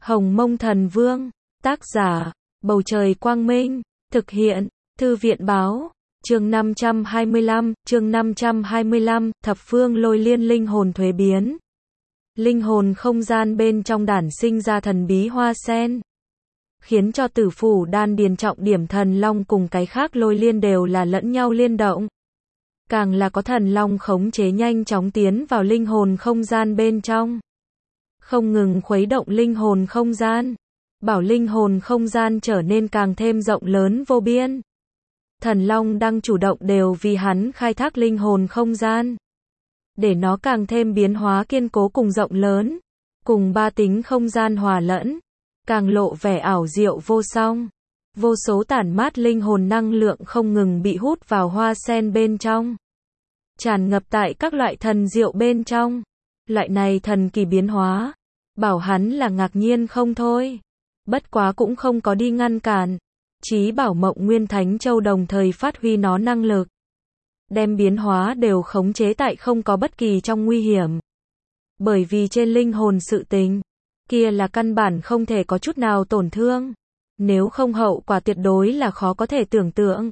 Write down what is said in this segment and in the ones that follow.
Hồng Mông Thần Vương, tác giả, Bầu Trời Quang Minh, thực hiện, Thư viện Báo, chương 525, Thập Phương Lôi Liên linh hồn thuế biến. Linh hồn không gian bên trong đản sinh ra thần bí hoa sen, khiến cho tử phủ đan điền trọng điểm thần long cùng cái khác lôi liên đều là lẫn nhau liên động. Càng là có thần long khống chế nhanh chóng tiến vào linh hồn không gian bên trong, không ngừng khuấy động linh hồn không gian, bảo linh hồn không gian trở nên càng thêm rộng lớn vô biên. Thần long đang chủ động đều vì hắn khai thác linh hồn không gian, để nó càng thêm biến hóa kiên cố cùng rộng lớn, cùng ba tính không gian hòa lẫn, càng lộ vẻ ảo diệu vô song. Vô số tản mát linh hồn năng lượng không ngừng bị hút vào hoa sen bên trong, tràn ngập tại các loại thần diệu bên trong. Loại này thần kỳ biến hóa, bảo hắn là ngạc nhiên không thôi. Bất quá cũng không có đi ngăn cản, chí bảo Mộng Nguyên Thánh Châu đồng thời phát huy nó năng lực, đem biến hóa đều khống chế tại không có bất kỳ trong nguy hiểm. Bởi vì trên linh hồn sự tình, kia là căn bản không thể có chút nào tổn thương, nếu không hậu quả tuyệt đối là khó có thể tưởng tượng.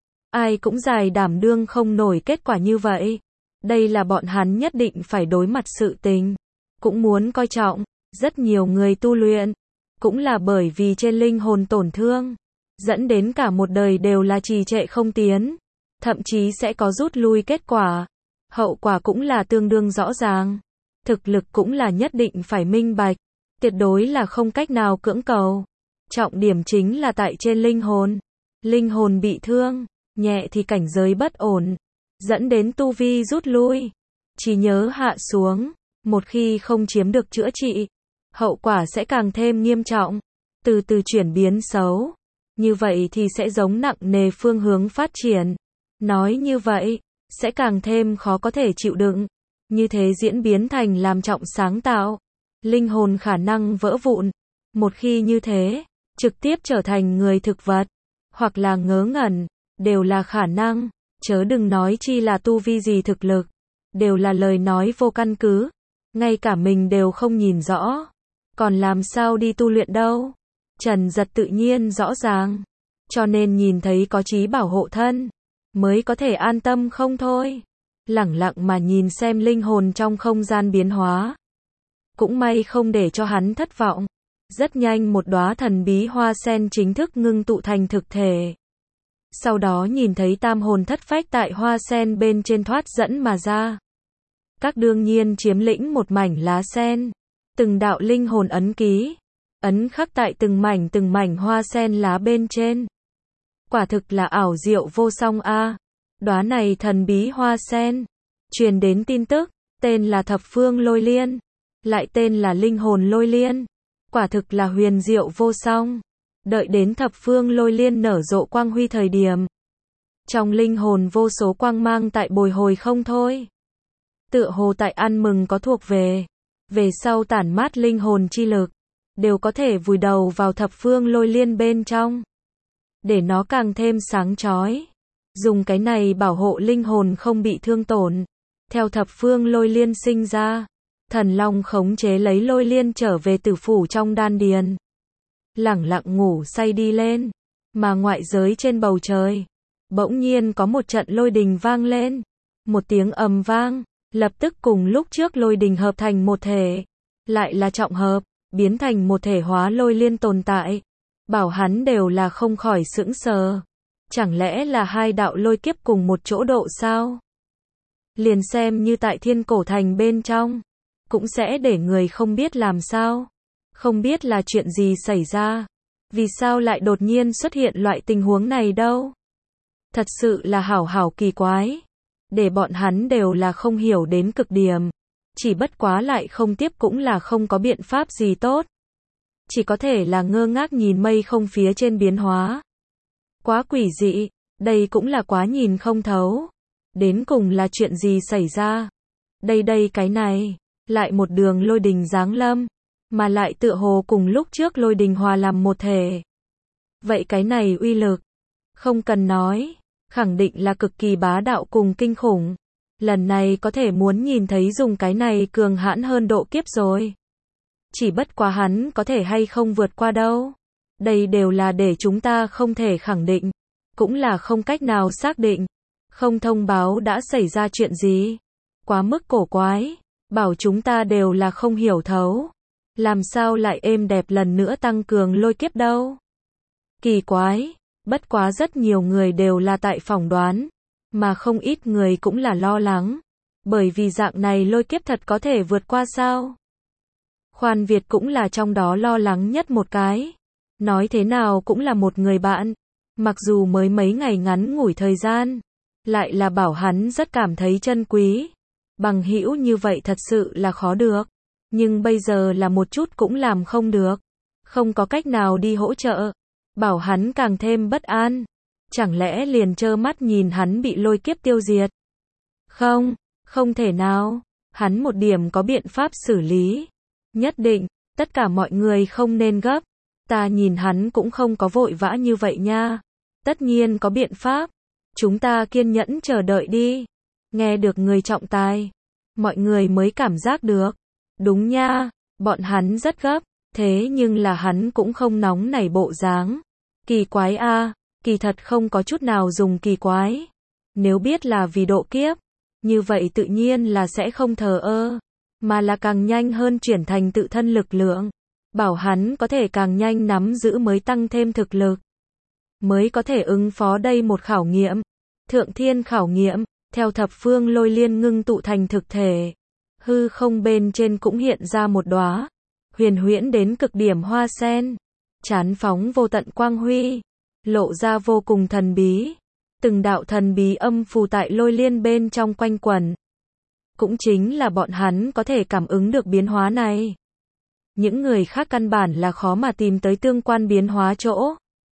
Ai cũng dài đảm đương không nổi kết quả như vậy. Đây là bọn hắn nhất định phải đối mặt sự tình, cũng muốn coi trọng. Rất nhiều người tu luyện, cũng là bởi vì trên linh hồn tổn thương, dẫn đến cả một đời đều là trì trệ không tiến, thậm chí sẽ có rút lui kết quả. Hậu quả cũng là tương đương rõ ràng. Thực lực cũng là nhất định phải minh bạch, tuyệt đối là không cách nào cưỡng cầu. Trọng điểm chính là tại trên linh hồn. Linh hồn bị thương, nhẹ thì cảnh giới bất ổn, dẫn đến tu vi rút lui, trí nhớ hạ xuống. Một khi không chiếm được chữa trị, hậu quả sẽ càng thêm nghiêm trọng, từ từ chuyển biến xấu. Như vậy thì sẽ giống nặng nề phương hướng phát triển. Nói như vậy, sẽ càng thêm khó có thể chịu đựng. Như thế diễn biến thành làm trọng sáng tạo, linh hồn khả năng vỡ vụn. Một khi như thế, trực tiếp trở thành người thực vật, hoặc là ngớ ngẩn, đều là khả năng. Chớ đừng nói chi là tu vi gì thực lực, đều là lời nói vô căn cứ. Ngay cả mình đều không nhìn rõ, còn làm sao đi tu luyện đâu. Trần Giật tự nhiên rõ ràng, cho nên nhìn thấy có chí bảo hộ thân, mới có thể an tâm không thôi. Lẳng lặng mà nhìn xem linh hồn trong không gian biến hóa. Cũng may không để cho hắn thất vọng. Rất nhanh một đóa thần bí hoa sen chính thức ngưng tụ thành thực thể. Sau đó nhìn thấy tam hồn thất phách tại hoa sen bên trên thoát dẫn mà ra. Các đương nhiên chiếm lĩnh một mảnh lá sen. Từng đạo linh hồn ấn ký, ấn khắc tại từng mảnh hoa sen lá bên trên. Quả thực là ảo diệu vô song a. Đóa này thần bí hoa sen, truyền đến tin tức, tên là Thập Phương Lôi Liên, lại tên là Linh Hồn Lôi Liên. Quả thực là huyền diệu vô song. Đợi đến Thập Phương Lôi Liên nở rộ quang huy thời điểm, trong linh hồn vô số quang mang tại bồi hồi không thôi. Tựa hồ tại ăn mừng có thuộc về sau tản mát linh hồn chi lực, đều có thể vùi đầu vào Thập Phương Lôi Liên bên trong, để nó càng thêm sáng chói. Dùng cái này bảo hộ linh hồn không bị thương tổn. Theo Thập Phương Lôi Liên sinh ra, thần long khống chế lấy lôi liên trở về tử phủ trong đan điền, lẳng lặng ngủ say đi lên. Mà ngoại giới trên bầu trời, bỗng nhiên có một trận lôi đình vang lên. Một tiếng ầm vang, lập tức cùng lúc trước lôi đình hợp thành một thể, lại là trọng hợp, biến thành một thể hóa lôi liên tồn tại. Bảo hắn đều là không khỏi sững sờ. Chẳng lẽ là hai đạo lôi kiếp cùng một chỗ độ sao? Liền xem như tại Thiên Cổ Thành bên trong, cũng sẽ để người không biết làm sao. Không biết là chuyện gì xảy ra. Vì sao lại đột nhiên xuất hiện loại tình huống này đâu? Thật sự là hảo kỳ quái. Để bọn hắn đều là không hiểu đến cực điểm. Chỉ bất quá lại không tiếp cũng là không có biện pháp gì tốt. Chỉ có thể là ngơ ngác nhìn mây không phía trên biến hóa. Quá quỷ dị, đây cũng là quá nhìn không thấu. Đến cùng là chuyện gì xảy ra? Đây cái này, lại một đường lôi đình giáng lâm, mà lại tựa hồ cùng lúc trước lôi đình hòa làm một thể. Vậy cái này uy lực, không cần nói, khẳng định là cực kỳ bá đạo cùng kinh khủng. Lần này có thể muốn nhìn thấy dùng cái này cường hãn hơn độ kiếp rồi. Chỉ bất quá hắn có thể hay không vượt qua đâu. Đây đều là để chúng ta không thể khẳng định, cũng là không cách nào xác định. Không thông báo đã xảy ra chuyện gì. Quá mức cổ quái, bảo chúng ta đều là không hiểu thấu. Làm sao lại êm đẹp lần nữa tăng cường lôi kiếp đâu. Kỳ quái, bất quá rất nhiều người đều là tại phỏng đoán, mà không ít người cũng là lo lắng. Bởi vì dạng này lôi kiếp thật có thể vượt qua sao? Khoan Việt cũng là trong đó lo lắng nhất một cái. Nói thế nào cũng là một người bạn. Mặc dù mới mấy ngày ngắn ngủi thời gian, lại là bảo hắn rất cảm thấy chân quý. Bằng hữu như vậy thật sự là khó được. Nhưng bây giờ là một chút cũng làm không được. Không có cách nào đi hỗ trợ. Bảo hắn càng thêm bất an. Chẳng lẽ liền trơ mắt nhìn hắn bị lôi kiếp tiêu diệt? Không, không thể nào. Hắn một điểm có biện pháp xử lý. Nhất định, tất cả mọi người không nên gấp. Ta nhìn hắn cũng không có vội vã như vậy nha. Tất nhiên có biện pháp. Chúng ta kiên nhẫn chờ đợi đi. Nghe được người trọng tài, mọi người mới cảm giác được. Đúng nha, bọn hắn rất gấp. Thế nhưng là hắn cũng không nóng nảy bộ dáng. Kỳ quái a, kỳ thật không có chút nào dùng kỳ quái. Nếu biết là vì độ kiếp, như vậy tự nhiên là sẽ không thờ ơ, mà là càng nhanh hơn chuyển thành tự thân lực lượng. Bảo hắn có thể càng nhanh nắm giữ mới tăng thêm thực lực. Mới có thể ứng phó đây một khảo nghiệm. Thượng thiên khảo nghiệm, theo thập phương lôi liên ngưng tụ thành thực thể. Hư không bên trên cũng hiện ra một đóa huyền huyễn đến cực điểm hoa sen. Chán phóng vô tận quang huy, lộ ra vô cùng thần bí. Từng đạo thần bí âm phù tại lôi liên bên trong quanh quẩn. Cũng chính là bọn hắn có thể cảm ứng được biến hóa này. Những người khác căn bản là khó mà tìm tới tương quan biến hóa chỗ.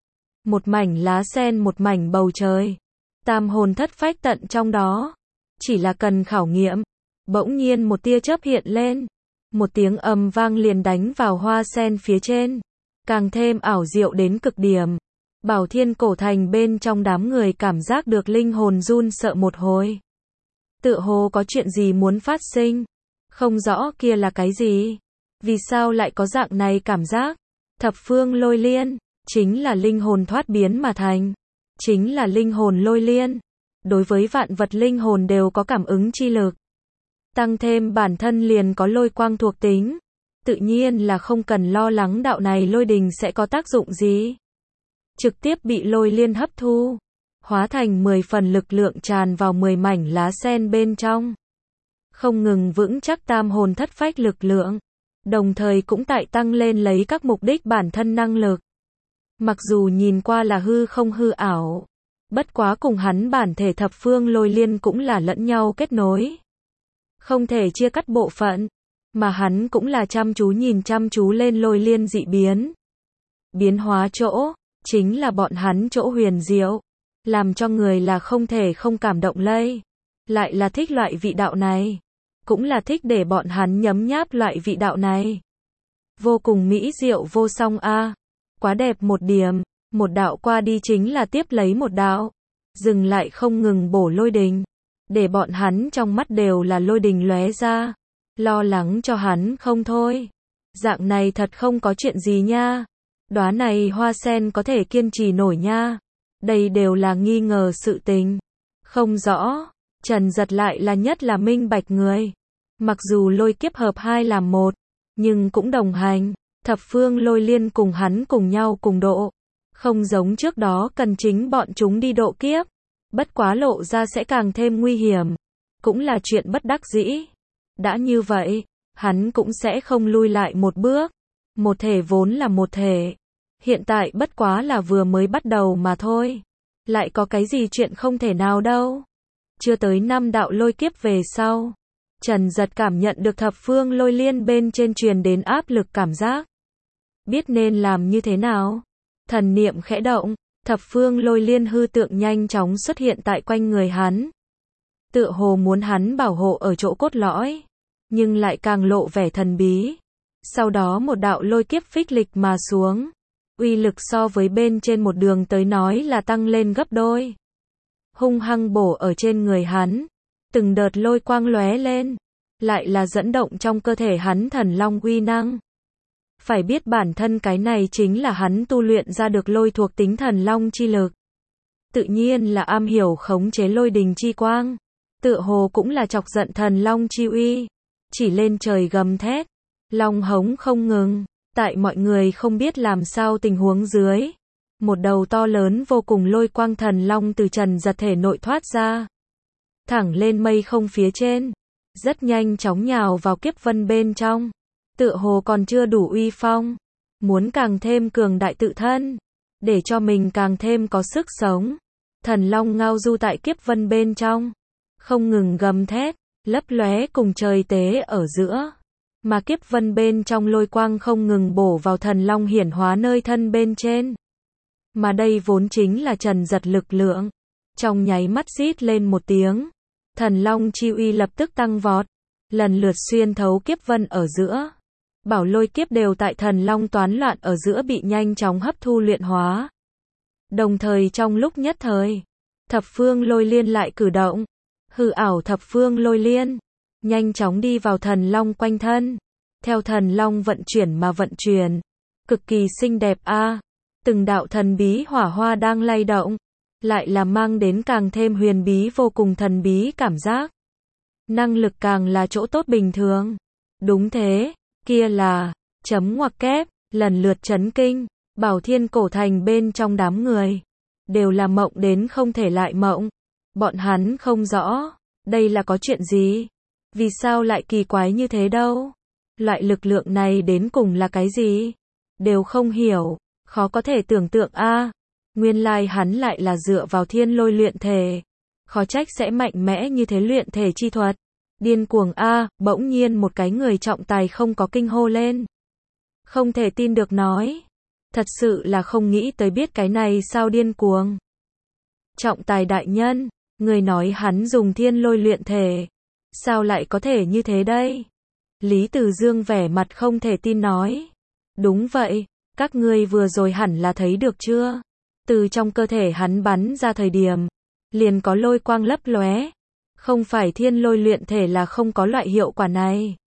Một mảnh lá sen, một mảnh bầu trời. Tam hồn thất phách tận trong đó. Chỉ là cần khảo nghiệm. Bỗng nhiên một tia chớp hiện lên. Một tiếng ầm vang liền đánh vào hoa sen phía trên. Càng thêm ảo diệu đến cực điểm. Bảo Thiên cổ thành bên trong đám người cảm giác được linh hồn run sợ một hồi. Tựa hồ có chuyện gì muốn phát sinh. Không rõ kia là cái gì. Vì sao lại có dạng này cảm giác? Thập phương lôi liên, chính là linh hồn thoát biến mà thành. Chính là linh hồn lôi liên. Đối với vạn vật linh hồn đều có cảm ứng chi lực. Tăng thêm bản thân liền có lôi quang thuộc tính. Tự nhiên là không cần lo lắng đạo này lôi đình sẽ có tác dụng gì. Trực tiếp bị lôi liên hấp thu. Hóa thành 10 phần lực lượng tràn vào 10 mảnh lá sen bên trong. Không ngừng vững chắc tam hồn thất phách lực lượng. Đồng thời cũng tại tăng lên lấy các mục đích bản thân năng lực. Mặc dù nhìn qua là hư không hư ảo. Bất quá cùng hắn bản thể thập phương lôi liên cũng là lẫn nhau kết nối. Không thể chia cắt bộ phận. Mà hắn cũng là chăm chú nhìn chăm chú lên lôi liên dị biến. Biến hóa chỗ, chính là bọn hắn chỗ huyền diệu. Làm cho người là không thể không cảm động lây. Lại là thích loại vị đạo này. Cũng là thích để bọn hắn nhấm nháp loại vị đạo này. Vô cùng mỹ diệu vô song a. Quá đẹp một điểm. Một đạo qua đi chính là tiếp lấy một đạo. Dừng lại không ngừng bổ lôi đình. Để bọn hắn trong mắt đều là lôi đình lóe ra. Lo lắng cho hắn không thôi. Dạng này thật không có chuyện gì nha. Đóa này hoa sen có thể kiên trì nổi nha. Đây đều là nghi ngờ sự tình. Không rõ. Trần Giật lại là nhất là minh bạch người. Mặc dù lôi kiếp hợp hai làm một, nhưng cũng đồng hành. Thập phương lôi liên cùng hắn cùng nhau cùng độ. Không giống trước đó cần chính bọn chúng đi độ kiếp. Bất quá lộ ra sẽ càng thêm nguy hiểm. Cũng là chuyện bất đắc dĩ. Đã như vậy, hắn cũng sẽ không lui lại một bước. Một thể vốn là một thể. Hiện tại bất quá là vừa mới bắt đầu mà thôi. Lại có cái gì chuyện không thể nào đâu. Chưa tới 5 đạo lôi kiếp về sau. Trần Giật cảm nhận được thập phương lôi liên bên trên truyền đến áp lực cảm giác. Biết nên làm như thế nào. Thần niệm khẽ động. Thập phương lôi liên hư tượng nhanh chóng xuất hiện tại quanh người hắn. Tựa hồ muốn hắn bảo hộ ở chỗ cốt lõi. Nhưng lại càng lộ vẻ thần bí. Sau đó một đạo lôi kiếp phích lịch mà xuống. Uy lực so với bên trên một đường tới nói là tăng lên gấp đôi. Hung hăng bổ ở trên người hắn. Từng đợt lôi quang lóe lên. Lại là dẫn động trong cơ thể hắn thần long uy năng. Phải biết bản thân cái này chính là hắn tu luyện ra được lôi thuộc tính thần long chi lực. Tự nhiên là am hiểu khống chế lôi đình chi quang. Tựa hồ cũng là chọc giận thần long chi uy. Chỉ lên trời gầm thét. Long hống không ngừng. Tại mọi người không biết làm sao tình huống dưới. Một đầu to lớn vô cùng lôi quang thần long từ Trần Giật thể nội thoát ra. Thẳng lên mây không phía trên. Rất nhanh chóng nhào vào kiếp vân bên trong. Tựa hồ còn chưa đủ uy phong. Muốn càng thêm cường đại tự thân. Để cho mình càng thêm có sức sống. Thần long ngao du tại kiếp vân bên trong. Không ngừng gầm thét. Lấp lóe cùng trời tế ở giữa. Mà kiếp vân bên trong lôi quang không ngừng bổ vào thần long hiển hóa nơi thân bên trên. Mà đây vốn chính là Trần Giật lực lượng. Trong nháy mắt rít lên một tiếng. Thần long chi uy lập tức tăng vọt. Lần lượt xuyên thấu kiếp vân ở giữa. Bảo lôi kiếp đều tại thần long toán loạn ở giữa bị nhanh chóng hấp thu luyện hóa. Đồng thời trong lúc nhất thời, thập phương lôi liên lại cử động. Hư ảo thập phương lôi liên. Nhanh chóng đi vào thần long quanh thân. Theo thần long vận chuyển mà vận chuyển. Cực kỳ xinh đẹp a. Từng đạo thần bí hỏa hoa đang lay động. Lại là mang đến càng thêm huyền bí vô cùng thần bí cảm giác. Năng lực càng là chỗ tốt bình thường. Đúng thế, kia là, chấm ngoặc kép, lần lượt chấn kinh. Bảo Thiên cổ thành bên trong đám người. Đều là mộng đến không thể lại mộng. Bọn hắn không rõ. Đây là có chuyện gì? Vì sao lại kỳ quái như thế đâu? Loại lực lượng này đến cùng là cái gì? Đều không hiểu. Khó có thể tưởng tượng a. Nguyên lai hắn lại là dựa vào thiên lôi luyện thể. Khó trách sẽ mạnh mẽ như thế luyện thể chi thuật. Điên cuồng a. Bỗng nhiên một cái người trọng tài không có kinh hô lên. Không thể tin được nói. Thật sự là không nghĩ tới biết cái này sao điên cuồng. Trọng tài đại nhân, người nói hắn dùng thiên lôi luyện thể. Sao lại có thể như thế đây? Lý Từ Dương vẻ mặt không thể tin nói. Đúng vậy, các ngươi vừa rồi hẳn là thấy được chưa? Từ trong cơ thể hắn bắn ra thời điểm, liền có lôi quang lấp lóe. Không phải thiên lôi luyện thể là không có loại hiệu quả này.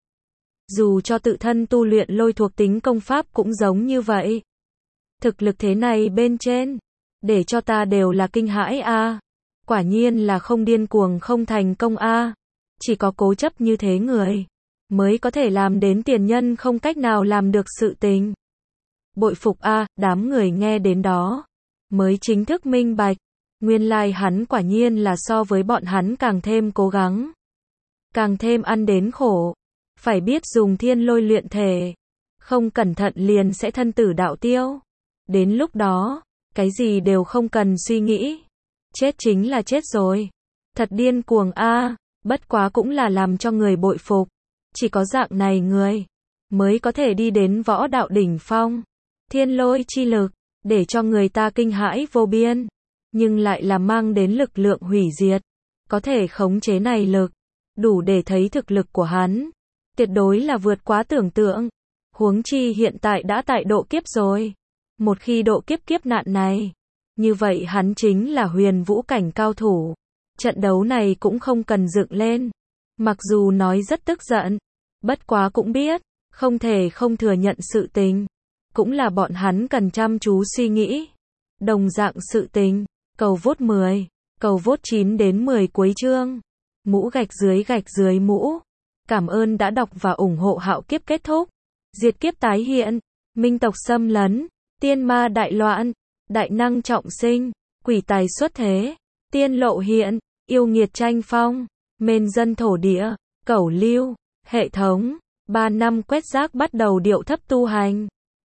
Dù cho tự thân tu luyện lôi thuộc tính công pháp cũng giống như vậy. Thực lực thế này bên trên, để cho ta đều là kinh hãi a. Quả nhiên là không điên cuồng không thành công a. Chỉ có cố chấp như thế người mới có thể làm đến tiền nhân không cách nào làm được sự tình. Bội phục a. Đám người nghe đến đó mới chính thức minh bạch. Nguyên lai hắn quả nhiên là so với bọn hắn càng thêm cố gắng. Càng thêm ăn đến khổ. Phải biết dùng thiên lôi luyện thể. Không cẩn thận liền sẽ thân tử đạo tiêu. Đến lúc đó, cái gì đều không cần suy nghĩ. Chết chính là chết rồi. Thật điên cuồng a. Bất quá cũng là làm cho người bội phục. Chỉ có dạng này người mới có thể đi đến võ đạo đỉnh phong. Thiên lôi chi lực, để cho người ta kinh hãi vô biên. Nhưng lại là mang đến lực lượng hủy diệt. Có thể khống chế này lực. Đủ để thấy thực lực của hắn. Tuyệt đối là vượt quá tưởng tượng. Huống chi hiện tại đã tại độ kiếp rồi. Một khi độ kiếp nạn này. Như vậy hắn chính là huyền vũ cảnh cao thủ. Trận đấu này cũng không cần dựng lên. Mặc dù nói rất tức giận. Bất quá cũng biết. Không thể không thừa nhận sự tình. Cũng là bọn hắn cần chăm chú suy nghĩ. Đồng dạng sự tình. Cầu vote 10. Cầu vote 9 đến 10 cuối chương. Mũ gạch dưới mũ. Cảm ơn đã đọc và ủng hộ Hạo Kiếp kết thúc. Diệt kiếp tái hiện. Minh tộc xâm lấn. Tiên ma đại loạn. Đại năng trọng sinh. Quỷ tài xuất thế. Tiên lộ hiện. Yêu nghiệt tranh phong. Mên dân thổ địa. Cẩu lưu. Hệ thống. 3 năm quét rác bắt đầu điệu thấp tu hành.